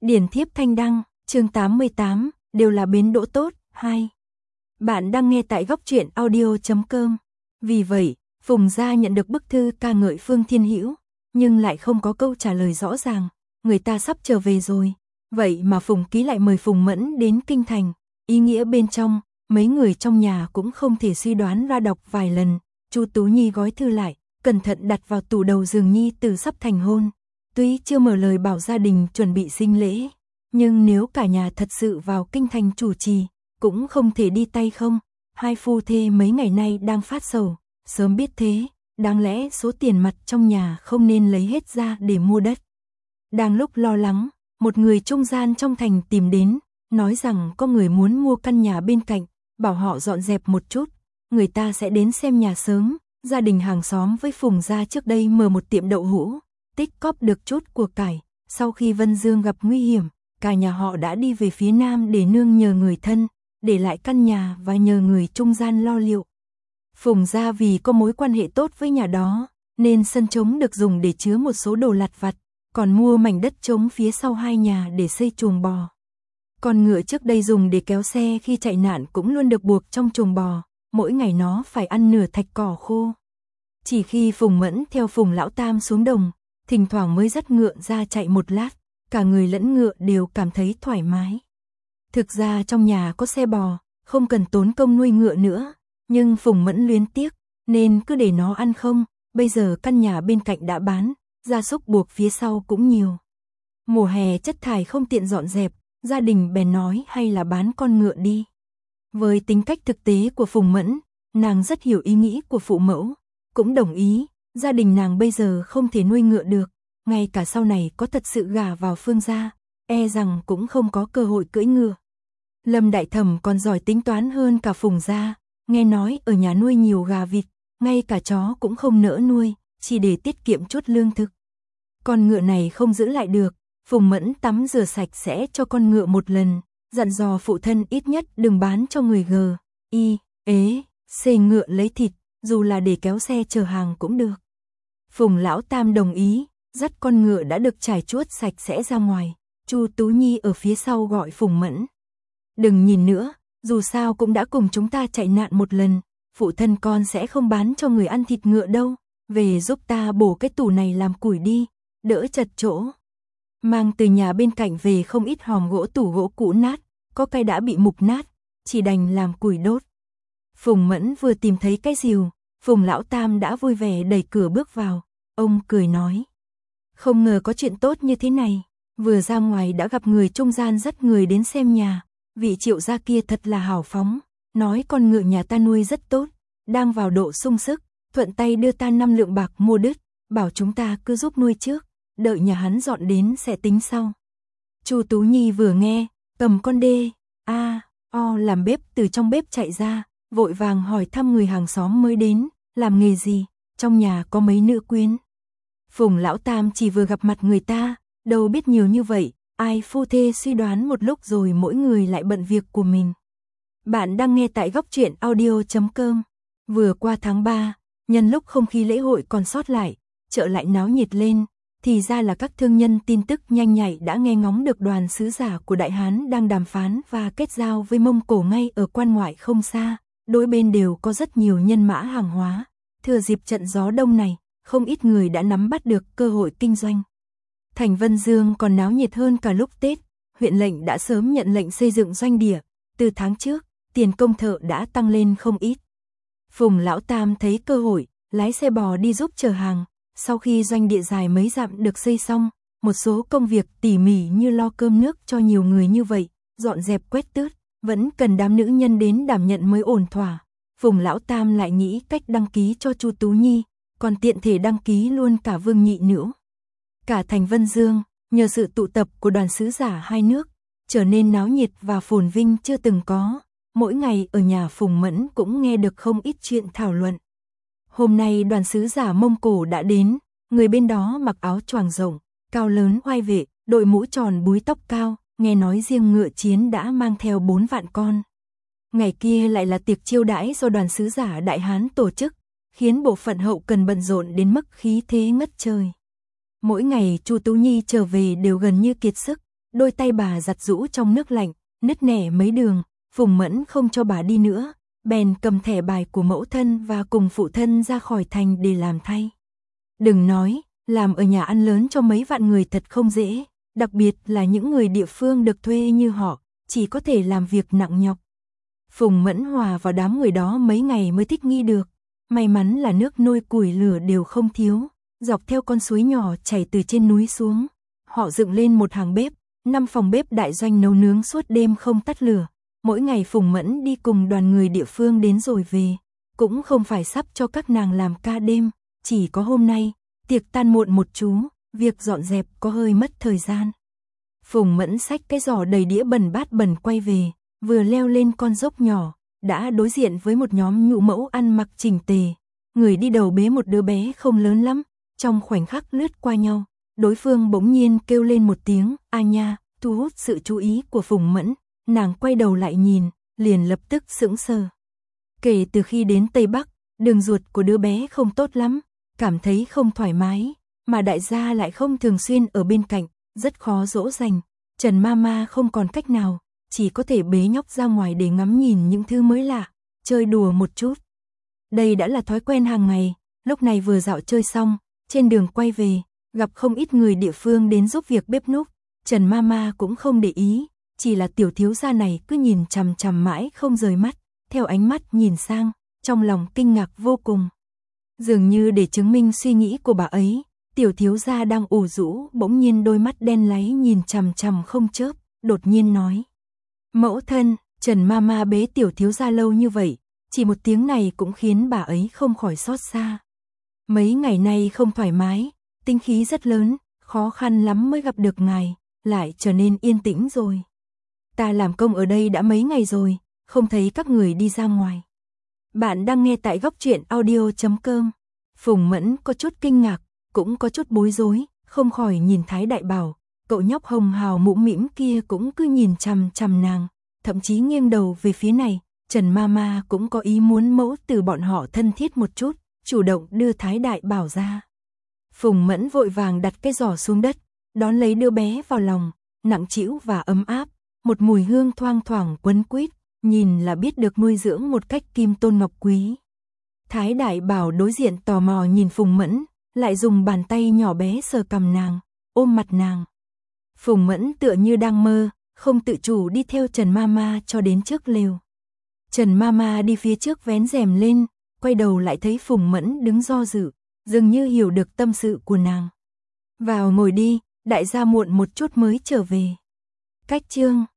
Điển thiếp thanh đăng, chương 88, đều là bến đỗ tốt, 2. Bạn đang nghe tại góc truyện audio.com. Vì vậy, Phùng gia nhận được bức thư ca ngợi Phương Thiên Hữu, nhưng lại không có câu trả lời rõ ràng, người ta sắp trở về rồi. Vậy mà Phùng Ký lại mời Phùng Mẫn đến kinh thành, ý nghĩa bên trong, mấy người trong nhà cũng không thể suy đoán ra, đọc vài lần. Chu Tú Nhi gói thư lại, cẩn thận đặt vào tủ đầu giường nhi từ sắp thành hôn. Tuy chưa mở lời bảo gia đình chuẩn bị sinh lễ, nhưng nếu cả nhà thật sự vào kinh thành chủ trì, cũng không thể đi tay không. Hai phu thê mấy ngày nay đang phát sầu, sớm biết thế, đáng lẽ số tiền mặt trong nhà không nên lấy hết ra để mua đất. Đang lúc lo lắng, một người trung gian trong thành tìm đến, nói rằng có người muốn mua căn nhà bên cạnh, bảo họ dọn dẹp một chút, người ta sẽ đến xem nhà sớm. Gia đình hàng xóm với Phùng gia trước đây mở một tiệm đậu hũ, tích cóp được chút của cải, sau khi Vân Dương gặp nguy hiểm, cả nhà họ đã đi về phía nam để nương nhờ người thân, để lại căn nhà và nhờ người trung gian lo liệu. Phùng gia vì có mối quan hệ tốt với nhà đó, nên sân trống được dùng để chứa một số đồ lặt vặt, còn mua mảnh đất trống phía sau hai nhà để xây chuồng bò. Con ngựa trước đây dùng để kéo xe khi chạy nạn cũng luôn được buộc trong chuồng bò, mỗi ngày nó phải ăn nửa thạch cỏ khô. Chỉ khi Phùng Mẫn theo Phùng Lão Tam xuống đồng, thỉnh thoảng mới dắt ngựa ra chạy một lát, cả người lẫn ngựa đều cảm thấy thoải mái. Thực ra trong nhà có xe bò, không cần tốn công nuôi ngựa nữa, nhưng Phùng Mẫn luyến tiếc, nên cứ để nó ăn không. Bây giờ căn nhà bên cạnh đã bán, gia súc buộc phía sau cũng nhiều. Mùa hè chất thải không tiện dọn dẹp, gia đình bèn nói hay là bán con ngựa đi. Với tính cách thực tế của Phùng Mẫn, nàng rất hiểu ý nghĩ của phụ mẫu, cũng đồng ý. Gia đình nàng bây giờ không thể nuôi ngựa được, ngay cả sau này có thật sự gả vào Phương gia, e rằng cũng không có cơ hội cưỡi ngựa. Lâm Đại Thẩm còn giỏi tính toán hơn cả Phùng gia, nghe nói ở nhà nuôi nhiều gà vịt, ngay cả chó cũng không nỡ nuôi, chỉ để tiết kiệm chút lương thực. Con ngựa này không giữ lại được, Phùng Mẫn tắm rửa sạch sẽ cho con ngựa một lần, dặn dò phụ thân ít nhất đừng bán cho người xê ngựa lấy thịt, dù là để kéo xe chở hàng cũng được. Phùng Lão Tam đồng ý, dắt con ngựa đã được trải chuốt sạch sẽ ra ngoài. Chu Tú Nhi ở phía sau gọi Phùng Mẫn. Đừng nhìn nữa, dù sao cũng đã cùng chúng ta chạy nạn một lần, phụ thân con sẽ không bán cho người ăn thịt ngựa đâu, về giúp ta bổ cái tủ này làm củi đi, đỡ chật chỗ. Mang từ nhà bên cạnh về không ít hòm gỗ, tủ gỗ cũ nát, có cái đã bị mục nát, chỉ đành làm củi đốt. Phùng Mẫn vừa tìm thấy cái rìu, Phùng Lão Tam đã vui vẻ đẩy cửa bước vào, ông cười nói. Không ngờ có chuyện tốt như thế này, vừa ra ngoài đã gặp người trung gian dắt người đến xem nhà, vị Triệu gia kia thật là hào phóng, nói con ngựa nhà ta nuôi rất tốt, đang vào độ sung sức, thuận tay đưa ta 5 lượng bạc mua đứt, bảo chúng ta cứ giúp nuôi trước, đợi nhà hắn dọn đến sẽ tính sau. Chu Tú Nhi vừa nghe, cầm con làm bếp từ trong bếp chạy ra, vội vàng hỏi thăm người hàng xóm mới đến, làm nghề gì, trong nhà có mấy nữ quyến. Phùng Lão Tam chỉ vừa gặp mặt người ta, đâu biết nhiều như vậy, ai phu thê suy đoán một lúc rồi mỗi người lại bận việc của mình. Bạn đang nghe tại góc truyện audio.com. Vừa qua tháng 3, nhân lúc không khí lễ hội còn sót lại, chợ lại náo nhiệt lên, thì ra là các thương nhân tin tức nhanh nhạy đã nghe ngóng được đoàn sứ giả của Đại Hán đang đàm phán và kết giao với Mông Cổ ngay ở quan ngoại không xa. Đôi bên đều có rất nhiều nhân mã hàng hóa, thừa dịp trận gió đông này, không ít người đã nắm bắt được cơ hội kinh doanh. Thành Vân Dương còn náo nhiệt hơn cả lúc Tết, huyện lệnh đã sớm nhận lệnh xây dựng doanh địa, từ tháng trước, tiền công thợ đã tăng lên không ít. Phùng Lão Tam thấy cơ hội, lái xe bò đi giúp chở hàng, sau khi doanh địa dài mấy dặm được xây xong, một số công việc tỉ mỉ như lo cơm nước cho nhiều người như vậy, dọn dẹp quét tước, vẫn cần đám nữ nhân đến đảm nhận mới ổn thỏa. Phùng Lão Tam lại nghĩ cách đăng ký cho Chu Tú Nhi, còn tiện thể đăng ký luôn cả Vương Nhị Nữu. Cả thành Vân Dương, nhờ sự tụ tập của đoàn sứ giả hai nước, trở nên náo nhiệt và phồn vinh chưa từng có. Mỗi ngày ở nhà Phùng Mẫn cũng nghe được không ít chuyện thảo luận. Hôm nay đoàn sứ giả Mông Cổ đã đến, người bên đó mặc áo choàng rộng, cao lớn oai vệ, đội mũ tròn búi tóc cao, nghe nói riêng ngựa chiến đã mang theo 4 vạn con. Ngày kia lại là tiệc chiêu đãi do đoàn sứ giả Đại Hán tổ chức, khiến bộ phận hậu cần bận rộn đến mức khí thế ngất trời. Mỗi ngày Chu Tú Nhi trở về đều gần như kiệt sức, đôi tay bà giặt rũ trong nước lạnh, nứt nẻ mấy đường, Phùng Mẫn không cho bà đi nữa, bèn cầm thẻ bài của mẫu thân và cùng phụ thân ra khỏi thành để làm thay. Đừng nói, làm ở nhà ăn lớn cho mấy vạn người thật không dễ, đặc biệt là những người địa phương được thuê như họ, chỉ có thể làm việc nặng nhọc. Phùng Mẫn hòa vào đám người đó mấy ngày mới thích nghi được, may mắn là nước nôi củi lửa đều không thiếu, dọc theo con suối nhỏ chảy từ trên núi xuống. Họ dựng lên một hàng bếp, 5 phòng bếp đại doanh nấu nướng suốt đêm không tắt lửa. Mỗi ngày Phùng Mẫn đi cùng đoàn người địa phương đến rồi về, cũng không phải sắp cho các nàng làm ca đêm, chỉ có hôm nay, tiệc tan muộn một chú, việc dọn dẹp có hơi mất thời gian. Phùng Mẫn xách cái giỏ đầy đĩa bẩn bát bẩn quay về, vừa leo lên con dốc nhỏ, đã đối diện với một nhóm nhũ mẫu ăn mặc chỉnh tề. Người đi đầu bế một đứa bé không lớn lắm, trong khoảnh khắc lướt qua nhau, đối phương bỗng nhiên kêu lên một tiếng, a nha, thu hút sự chú ý của Phùng Mẫn. Nàng quay đầu lại nhìn, liền lập tức sững sờ. Kể từ khi đến Tây Bắc, đường ruột của đứa bé không tốt lắm, cảm thấy không thoải mái, mà đại gia lại không thường xuyên ở bên cạnh, rất khó dỗ dành. Trần Mama không còn cách nào, chỉ có thể bế nhóc ra ngoài để ngắm nhìn những thứ mới lạ, chơi đùa một chút. Đây đã là thói quen hàng ngày, lúc này vừa dạo chơi xong, trên đường quay về, gặp không ít người địa phương đến giúp việc bếp núc, Trần Mama cũng không để ý. Chỉ là tiểu thiếu gia này cứ nhìn chằm chằm mãi không rời mắt, theo ánh mắt nhìn sang, trong lòng kinh ngạc vô cùng. Dường như để chứng minh suy nghĩ của bà ấy, tiểu thiếu gia đang ủ rũ, bỗng nhiên đôi mắt đen láy nhìn chằm chằm không chớp, đột nhiên nói. Mẫu thân, Trần Mama bế tiểu thiếu gia lâu như vậy, chỉ một tiếng này cũng khiến bà ấy không khỏi xót xa. Mấy ngày nay không thoải mái, tinh khí rất lớn, khó khăn lắm mới gặp được ngài, lại trở nên yên tĩnh rồi. Ta làm công ở đây đã mấy ngày rồi, không thấy các người đi ra ngoài. Bạn đang nghe tại Góc Truyện Audio.com. Phùng Mẫn có chút kinh ngạc, cũng có chút bối rối, không khỏi nhìn Thái Đại Bảo, cậu nhóc hồng hào mũm mĩm kia cũng cứ nhìn chằm chằm nàng, thậm chí nghiêng đầu về phía này. Trần Mama cũng có ý muốn mẫu từ bọn họ thân thiết một chút, chủ động đưa Thái Đại Bảo ra. Phùng Mẫn vội vàng đặt cái giỏ xuống đất, đón lấy đứa bé vào lòng, nặng trĩu và ấm áp. Một mùi hương thoang thoảng quấn quýt, nhìn là biết được nuôi dưỡng một cách kim tôn ngọc quý. Thái Đại Bảo đối diện tò mò nhìn Phùng Mẫn, lại dùng bàn tay nhỏ bé sờ cằm nàng, ôm mặt nàng. Phùng Mẫn tựa như đang mơ, không tự chủ đi theo Trần Mama cho đến trước lều. Trần Mama đi phía trước vén rèm lên, quay đầu lại thấy Phùng Mẫn đứng do dự, dường như hiểu được tâm sự của nàng. Vào ngồi đi, đại gia muộn một chút mới trở về. Cách chương